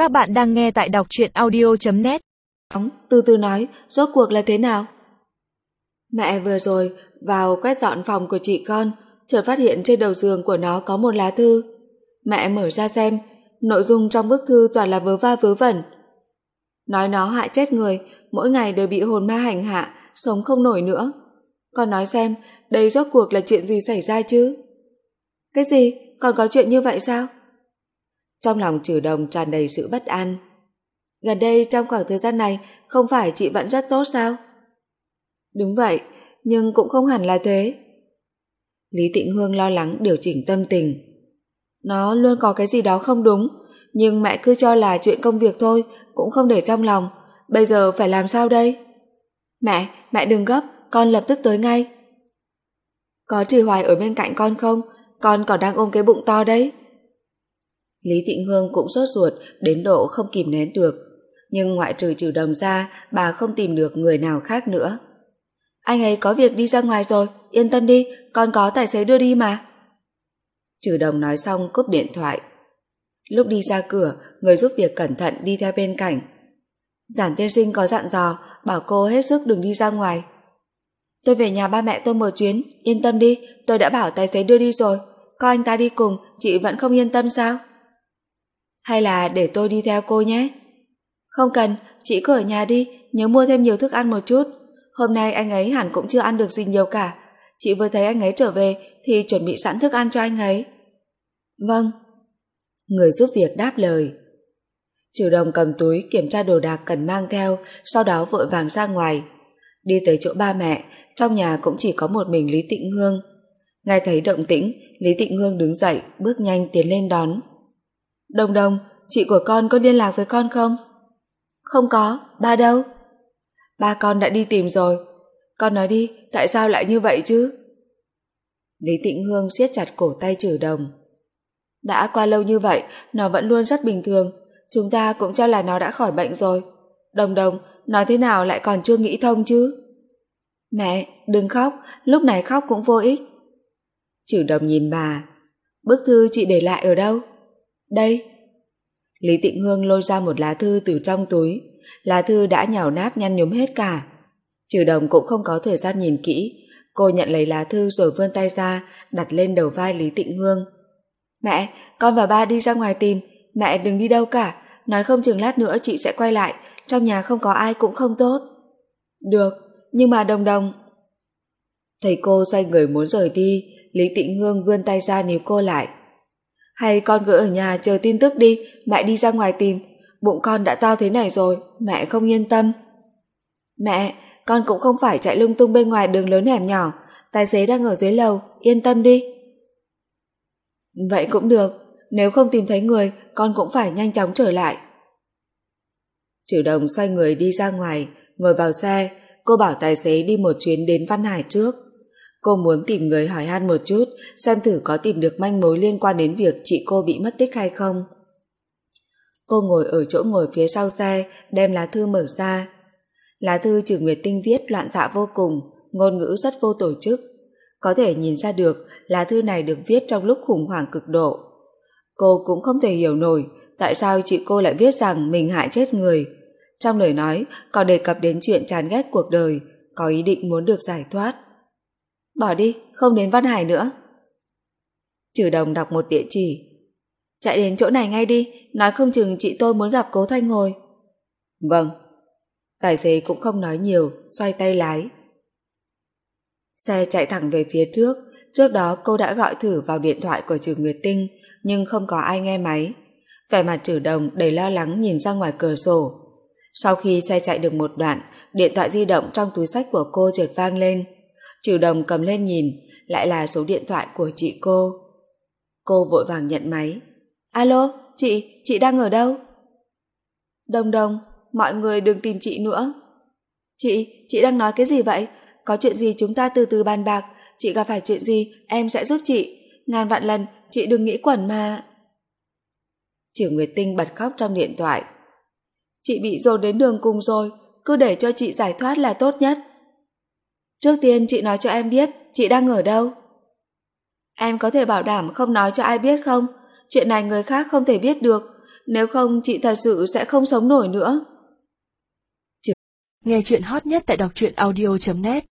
Các bạn đang nghe tại đọc truyện audio.net. Từ từ nói, rốt cuộc là thế nào? Mẹ vừa rồi vào quét dọn phòng của chị con, chợt phát hiện trên đầu giường của nó có một lá thư. Mẹ mở ra xem, nội dung trong bức thư toàn là vớ va vớ vẩn. Nói nó hại chết người, mỗi ngày đều bị hồn ma hành hạ, sống không nổi nữa. Con nói xem, đây rốt cuộc là chuyện gì xảy ra chứ? Cái gì? Còn có chuyện như vậy sao? Trong lòng Trừ Đồng tràn đầy sự bất an. Gần đây trong khoảng thời gian này không phải chị vẫn rất tốt sao? Đúng vậy, nhưng cũng không hẳn là thế. Lý Tịnh Hương lo lắng điều chỉnh tâm tình. Nó luôn có cái gì đó không đúng, nhưng mẹ cứ cho là chuyện công việc thôi, cũng không để trong lòng. Bây giờ phải làm sao đây? Mẹ đừng gấp, con lập tức tới ngay. Có Trì Hoài ở bên cạnh con không? Con còn đang ôm cái bụng to đấy. Lý Tịnh Hương cũng sốt ruột đến độ không kìm nén được, nhưng ngoại trừ Trừ Đồng ra, bà không tìm được người nào khác nữa. Anh ấy có việc đi ra ngoài rồi, yên tâm đi, con có tài xế đưa đi mà. Trừ Đồng nói xong cúp điện thoại. Lúc đi ra cửa, người giúp việc cẩn thận đi theo bên cạnh. Giản tiên sinh có dặn dò, bảo cô hết sức đừng đi ra ngoài. Tôi về nhà ba mẹ tôi một chuyến, yên tâm đi, tôi đã bảo tài xế đưa đi rồi. Có anh ta đi cùng, chị vẫn không yên tâm sao? Hay là để tôi đi theo cô nhé? Không cần, chị cứ ở nhà đi, nhớ mua thêm nhiều thức ăn một chút. Hôm nay anh ấy hẳn cũng chưa ăn được gì nhiều cả. Chị vừa thấy anh ấy trở về thì chuẩn bị sẵn thức ăn cho anh ấy. Vâng. Người giúp việc đáp lời. Trừ Đồng cầm túi kiểm tra đồ đạc cần mang theo, sau đó vội vàng ra ngoài. Đi tới chỗ ba mẹ, trong nhà cũng chỉ có một mình Lý Tịnh Hương. Nghe thấy động tĩnh, Lý Tịnh Hương đứng dậy, bước nhanh tiến lên đón. Đồng Đồng, chị của con có liên lạc với con không? Không có, ba đâu? Ba con đã đi tìm rồi. Con nói đi, tại sao lại như vậy chứ? Lý Tịnh Hương siết chặt cổ tay Trừ Đồng. Đã qua lâu như vậy, nó vẫn luôn rất bình thường. Chúng ta cũng cho là nó đã khỏi bệnh rồi. Đồng Đồng, nói thế nào lại còn chưa nghĩ thông chứ? Mẹ, đừng khóc, lúc này khóc cũng vô ích. Trừ Đồng nhìn bà. Bức thư chị để lại ở đâu? Đây. Lý Tịnh Hương lôi ra một lá thư từ trong túi. Lá thư đã nhàu nát nhăn nhúm hết cả. Trừ Đồng cũng không có thời gian nhìn kỹ. Cô nhận lấy lá thư rồi vươn tay ra, đặt lên đầu vai Lý Tịnh Hương. Mẹ, con và ba đi ra ngoài tìm. Mẹ đừng đi đâu cả. Nói không chừng lát nữa chị sẽ quay lại. Trong nhà không có ai cũng không tốt. Được, nhưng mà Đồng Đồng... Thấy cô xoay người muốn rời đi, Lý Tịnh Hương vươn tay ra níu cô lại. Hay con cứ ở nhà chờ tin tức đi, mẹ đi ra ngoài tìm. Bụng con đã to thế này rồi, mẹ không yên tâm. Mẹ, con cũng không phải chạy lung tung bên ngoài đường lớn hẻm nhỏ. Tài xế đang ở dưới lầu, yên tâm đi. Vậy cũng được, nếu không tìm thấy người, con cũng phải nhanh chóng trở lại. Trừ Đồng xoay người đi ra ngoài, ngồi vào xe. Cô bảo tài xế đi một chuyến đến Văn Hải trước. Cô muốn tìm người hỏi han một chút, xem thử có tìm được manh mối liên quan đến việc chị cô bị mất tích hay không. Cô ngồi ở chỗ ngồi phía sau xe, đem lá thư mở ra. Lá thư Trừ Nguyệt Tinh viết loạn xạ vô cùng, ngôn ngữ rất vô tổ chức. Có thể nhìn ra được lá thư này được viết trong lúc khủng hoảng cực độ. Cô cũng không thể hiểu nổi tại sao chị cô lại viết rằng mình hại chết người. Trong lời nói còn đề cập đến chuyện chán ghét cuộc đời, có ý định muốn được giải thoát. Bỏ đi, không đến Văn Hải nữa. Trừ Đồng đọc một địa chỉ. Chạy đến chỗ này ngay đi, nói không chừng chị tôi muốn gặp Cố Thanh Hồi. Vâng. Tài xế cũng không nói nhiều, xoay tay lái. Xe chạy thẳng về phía trước. Trước đó cô đã gọi thử vào điện thoại của Trừ Nguyệt Tinh, nhưng không có ai nghe máy. Vẻ mặt Trừ Đồng đầy lo lắng nhìn ra ngoài cửa sổ. Sau khi xe chạy được một đoạn, điện thoại di động trong túi xách của cô chợt vang lên. Trừ Đồng cầm lên nhìn, lại là số điện thoại của chị cô. Cô vội vàng nhận máy. Alo, chị đang ở đâu? Đồng Đồng, mọi người đừng tìm chị nữa. Chị đang nói cái gì vậy? Có chuyện gì chúng ta từ từ bàn bạc, chị gặp phải chuyện gì em sẽ giúp chị. Ngàn vạn lần chị đừng nghĩ quẩn mà. Trừ Nguyệt Tinh bật khóc trong điện thoại. Chị bị dồn đến đường cùng rồi, cứ để cho chị giải thoát là tốt nhất. Trước tiên chị nói cho em biết chị đang ở đâu. Em có thể bảo đảm không nói cho ai biết không? Chuyện này người khác không thể biết được. nếu không chị thật sự sẽ không sống nổi nữa. Nghe chuyện hot nhất tại đọc truyện audio.net